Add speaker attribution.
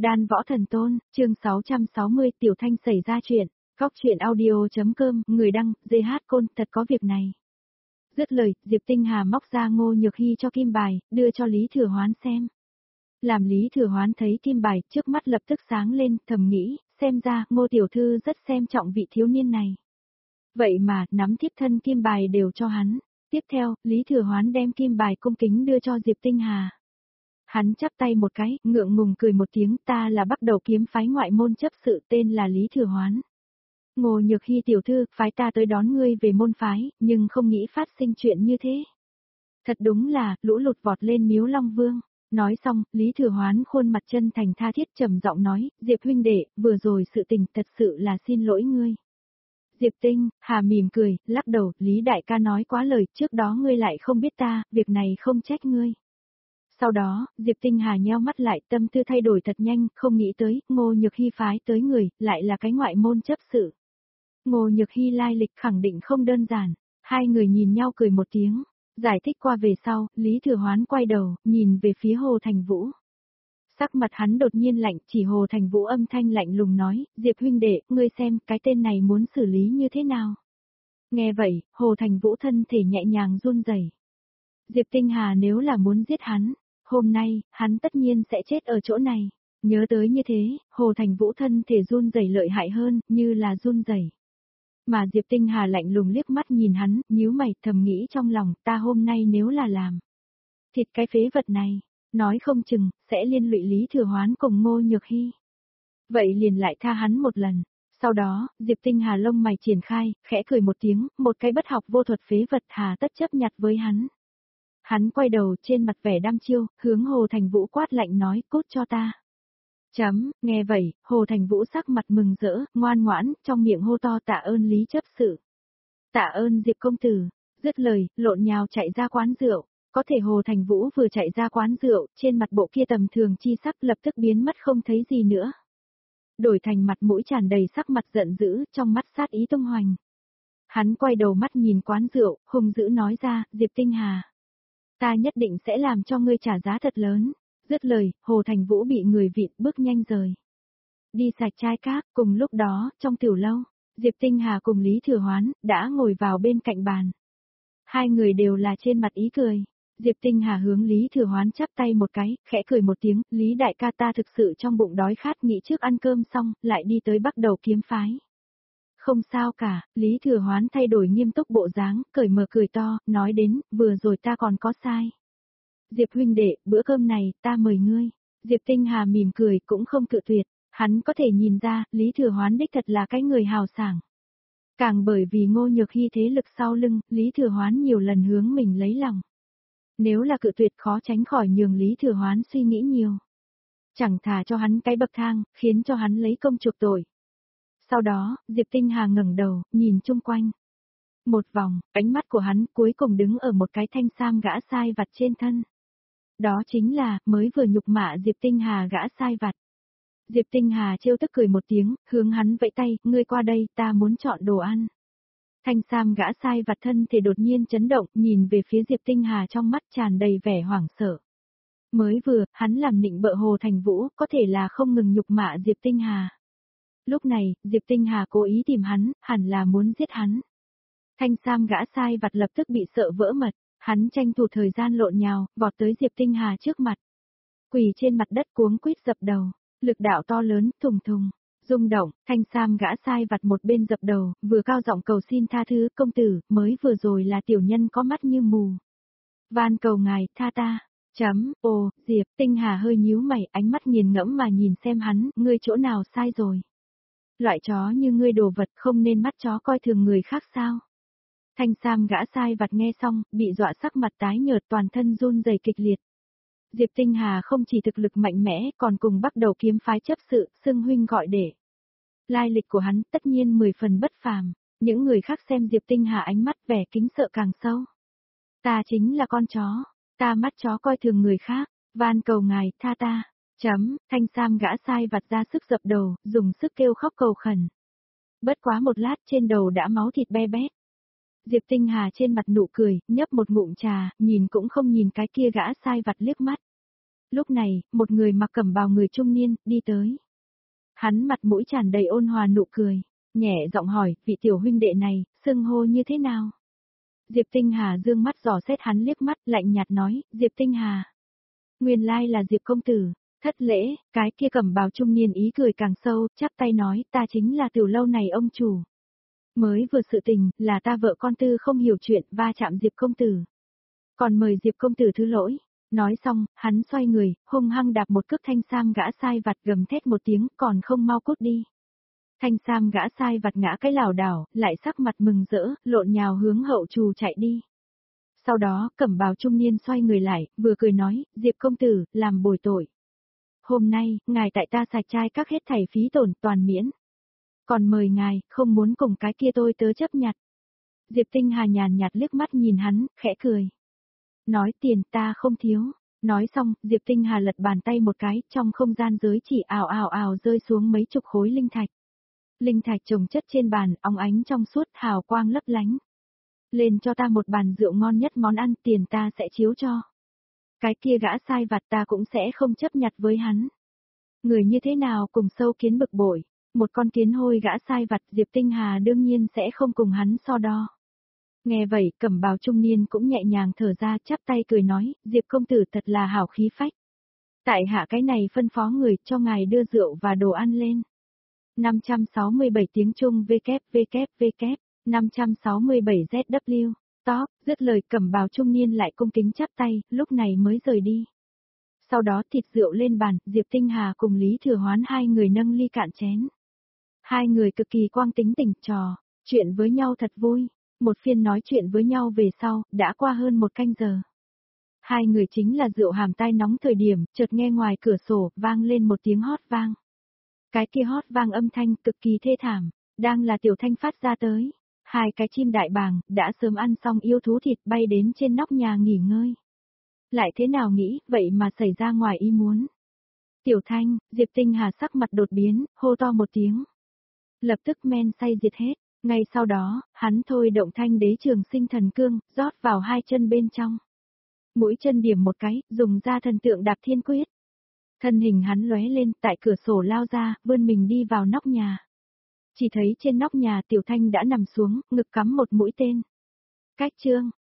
Speaker 1: Đan Võ Thần Tôn, chương 660 Tiểu Thanh xảy ra chuyện, Góc Chuyện Audio.com, người đăng, GH Côn, thật có việc này. Dứt lời, Diệp Tinh Hà móc ra Ngô Nhược Hy cho kim bài, đưa cho Lý Thừa Hoán xem. Làm Lý Thừa Hoán thấy kim bài, trước mắt lập tức sáng lên, thầm nghĩ, xem ra, Ngô Tiểu Thư rất xem trọng vị thiếu niên này. Vậy mà, nắm thiếp thân kim bài đều cho hắn. Tiếp theo, Lý Thừa Hoán đem kim bài cung kính đưa cho Diệp Tinh Hà. Hắn chắp tay một cái, ngượng ngùng cười một tiếng, ta là bắt đầu kiếm phái ngoại môn chấp sự, tên là Lý Thừa Hoán. Ngô Nhược Hy tiểu thư, phái ta tới đón ngươi về môn phái, nhưng không nghĩ phát sinh chuyện như thế. Thật đúng là, lũ lụt vọt lên Miếu Long Vương. Nói xong, Lý Thừa Hoán khuôn mặt chân thành tha thiết trầm giọng nói, Diệp huynh đệ, vừa rồi sự tình thật sự là xin lỗi ngươi. Diệp Tinh Hà mỉm cười, lắc đầu, Lý đại ca nói quá lời, trước đó ngươi lại không biết ta, việc này không trách ngươi. Sau đó, Diệp Tinh Hà nheo mắt lại, tâm tư thay đổi thật nhanh, không nghĩ tới, Ngô Nhược Hy phái tới người, lại là cái ngoại môn chấp sự. Ngô Nhược Hy lai lịch khẳng định không đơn giản, hai người nhìn nhau cười một tiếng, giải thích qua về sau, Lý Thừa Hoán quay đầu, nhìn về phía Hồ Thành Vũ. Sắc mặt hắn đột nhiên lạnh, chỉ Hồ Thành Vũ âm thanh lạnh lùng nói, Diệp huynh đệ, ngươi xem, cái tên này muốn xử lý như thế nào? Nghe vậy, Hồ Thành Vũ thân thể nhẹ nhàng run rẩy. Diệp Tinh Hà nếu là muốn giết hắn, hôm nay, hắn tất nhiên sẽ chết ở chỗ này. Nhớ tới như thế, Hồ Thành Vũ thân thể run rẩy lợi hại hơn, như là run rẩy. Mà Diệp Tinh Hà lạnh lùng liếc mắt nhìn hắn, nhíu mày, thầm nghĩ trong lòng, ta hôm nay nếu là làm thịt cái phế vật này, nói không chừng, sẽ liên lụy Lý Thừa Hoán cùng Ngô Nhược Hy. Vậy liền lại tha hắn một lần. Sau đó, Diệp Tinh Hà lông mày triển khai, khẽ cười một tiếng, một cái bất học vô thuật phế vật hà tất chấp nhặt với hắn. Hắn quay đầu trên mặt vẻ đăm chiêu, hướng Hồ Thành Vũ quát lạnh nói, cút cho ta. Nghe vậy, Hồ Thành Vũ sắc mặt mừng rỡ, ngoan ngoãn, trong miệng hô to tạ ơn Lý chấp sự. Tạ ơn Diệp công tử, dứt lời, lộn nhào chạy ra quán rượu. Có thể Hồ Thành Vũ vừa chạy ra quán rượu, trên mặt bộ kia tầm thường chi sắc lập tức biến mất không thấy gì nữa. Đổi thành mặt mũi tràn đầy sắc mặt giận dữ, trong mắt sát ý tung hoành. Hắn quay đầu mắt nhìn quán rượu, hung dữ nói ra, Diệp Tinh Hà. Ta nhất định sẽ làm cho ngươi trả giá thật lớn. Dứt lời, Hồ Thành Vũ bị người vịn bước nhanh rời. Đi sạch chai cát, cùng lúc đó, trong tiểu lâu, Diệp Tinh Hà cùng Lý Thừa Hoán, đã ngồi vào bên cạnh bàn. Hai người đều là trên mặt ý cười. Diệp Tinh Hà hướng Lý Thừa Hoán chắp tay một cái, khẽ cười một tiếng, Lý đại ca ta thực sự trong bụng đói khát nghĩ trước ăn cơm xong, lại đi tới bắt đầu kiếm phái. Không sao cả, Lý Thừa Hoán thay đổi nghiêm túc bộ dáng, cởi mở cười to, nói đến, vừa rồi ta còn có sai. Diệp huynh đệ, bữa cơm này, ta mời ngươi. Diệp Tinh Hà mỉm cười, cũng không cự tuyệt, hắn có thể nhìn ra, Lý Thừa Hoán đích thật là cái người hào sảng. Càng bởi vì Ngô Nhược Hy thế lực sau lưng, Lý Thừa Hoán nhiều lần hướng mình lấy lòng. Nếu là cự tuyệt khó tránh khỏi nhường Lý Thừa Hoán suy nghĩ nhiều. Chẳng thà cho hắn cái bậc thang, khiến cho hắn lấy công chuộc tội. Sau đó, Diệp Tinh Hà ngẩng đầu, nhìn chung quanh. Một vòng, ánh mắt của hắn cuối cùng đứng ở một cái thanh sam gã sai vặt trên thân. Đó chính là, mới vừa nhục mạ Diệp Tinh Hà gã sai vặt. Diệp Tinh Hà trêu tức cười một tiếng, hướng hắn vẫy tay, ngươi qua đây, ta muốn chọn đồ ăn. Thanh sam gã sai vặt thân thì đột nhiên chấn động, nhìn về phía Diệp Tinh Hà trong mắt tràn đầy vẻ hoảng sợ. Mới vừa, hắn làm nịnh bợ Hồ Thành Vũ, có thể là không ngừng nhục mạ Diệp Tinh Hà. Lúc này, Diệp Tinh Hà cố ý tìm hắn, hẳn là muốn giết hắn. Thanh sam gã sai vặt lập tức bị sợ vỡ mật, hắn tranh thủ thời gian lộn nhào, vọt tới Diệp Tinh Hà trước mặt. Quỳ trên mặt đất cuống quýt dập đầu, lực đạo to lớn, thùng thùng. Rung động, thanh sam gã sai vặt một bên dập đầu, vừa cao giọng cầu xin tha thứ, công tử, mới vừa rồi là tiểu nhân có mắt như mù. Van cầu ngài, tha ta. Diệp Tinh Hà hơi nhíu mày, ánh mắt nghiền ngẫm mà nhìn xem hắn, ngươi chỗ nào sai rồi. Loại chó như ngươi đồ vật không nên mắt chó coi thường người khác sao. Thanh sam gã sai vặt nghe xong, bị dọa sắc mặt tái nhợt toàn thân run rẩy kịch liệt. Diệp Tinh Hà không chỉ thực lực mạnh mẽ còn cùng bắt đầu kiếm phái chấp sự, xưng huynh gọi đệ. Lai lịch của hắn tất nhiên 10 phần bất phàm, những người khác xem Diệp Tinh Hà ánh mắt vẻ kính sợ càng sâu. Ta chính là con chó, ta mắt chó coi thường người khác, van cầu ngài tha ta. Thanh sam gã sai vặt ra sức dập đầu, dùng sức kêu khóc cầu khẩn. Bất quá một lát trên đầu đã máu thịt be bét. Diệp Tinh Hà trên mặt nụ cười, nhấp một ngụm trà, nhìn cũng không nhìn cái kia gã sai vặt liếc mắt. Lúc này, một người mặc cẩm bào người trung niên, đi tới. Hắn mặt mũi tràn đầy ôn hòa nụ cười, nhẹ giọng hỏi, vị tiểu huynh đệ này, xưng hô như thế nào? Diệp Tinh Hà dương mắt dò xét hắn liếc mắt, lạnh nhạt nói, Diệp Tinh Hà. Nguyên lai là Diệp công tử, thất lễ, cái kia cẩm bào trung niên ý cười càng sâu, chắp tay nói, ta chính là tiểu lâu này ông chủ. Mới vừa sự tình, là ta vợ con tư không hiểu chuyện, va chạm Diệp công tử. Còn mời Diệp công tử thứ lỗi. Nói xong, hắn xoay người, hung hăng đạp một cước thanh sam gã sai vặt gầm thét một tiếng, còn không mau cút đi. Thanh sam gã sai vặt ngã cái lảo đảo, lại sắc mặt mừng rỡ, lộn nhào hướng hậu trù chạy đi. Sau đó, cẩm bào trung niên xoay người lại, vừa cười nói, Diệp công tử, làm bồi tội. Hôm nay, ngài tại ta sạch trai các hết thảy phí tổn toàn miễn. Còn mời ngài, không muốn cùng cái kia tôi tớ chấp nhặt. Diệp Tinh Hà nhàn nhạt liếc mắt nhìn hắn, khẽ cười. Nói tiền ta không thiếu. Nói xong, Diệp Tinh Hà lật bàn tay một cái, trong không gian giới chỉ ào ào ào rơi xuống mấy chục khối linh thạch. Linh thạch chồng chất trên bàn, óng ánh trong suốt, hào quang lấp lánh. Lên cho ta một bàn rượu ngon nhất món ăn, tiền ta sẽ chiếu cho. Cái kia gã sai vặt ta cũng sẽ không chấp nhặt với hắn. Người như thế nào cùng sâu kiến bực bội, một con kiến hôi gã sai vặt Diệp Tinh Hà đương nhiên sẽ không cùng hắn so đo. Nghe vậy, cẩm bào trung niên cũng nhẹ nhàng thở ra, chắp tay cười nói, Diệp công tử thật là hảo khí phách. Tại hạ cái này phân phó người cho ngài đưa rượu và đồ ăn lên. 567 tiếng Trung WWW, 567 ZW, top, dứt lời cẩm bào trung niên lại cung kính chắp tay, lúc này mới rời đi. Sau đó thịt rượu lên bàn, Diệp Tinh Hà cùng Lý Thừa Hoán hai người nâng ly cạn chén. Hai người cực kỳ quang tính tình trò, chuyện với nhau thật vui. Một phiên nói chuyện với nhau về sau, đã qua hơn một canh giờ. Hai người chính là rượu hàm tai nóng thời điểm, chợt nghe ngoài cửa sổ, vang lên một tiếng hót vang. Cái kia hót vang âm thanh cực kỳ thê thảm, đang là Tiểu Thanh phát ra tới. Hai cái chim đại bàng, đã sớm ăn xong yêu thú thịt bay đến trên nóc nhà nghỉ ngơi. Lại thế nào nghĩ, vậy mà xảy ra ngoài ý muốn. Tiểu Thanh, Diệp Tinh Hà sắc mặt đột biến, hô to một tiếng. Lập tức men say diệt hết. Ngay sau đó, hắn thôi động Thanh Đế Trường Sinh Thần Cương, rót vào hai chân bên trong. Mũi chân điểm một cái, dùng ra thần tượng đạp thiên quyết. Thân hình hắn lóe lên, tại cửa sổ lao ra, vươn mình đi vào nóc nhà. Chỉ thấy trên nóc nhà Tiểu Thanh đã nằm xuống, ngực cắm một mũi tên. Cách chương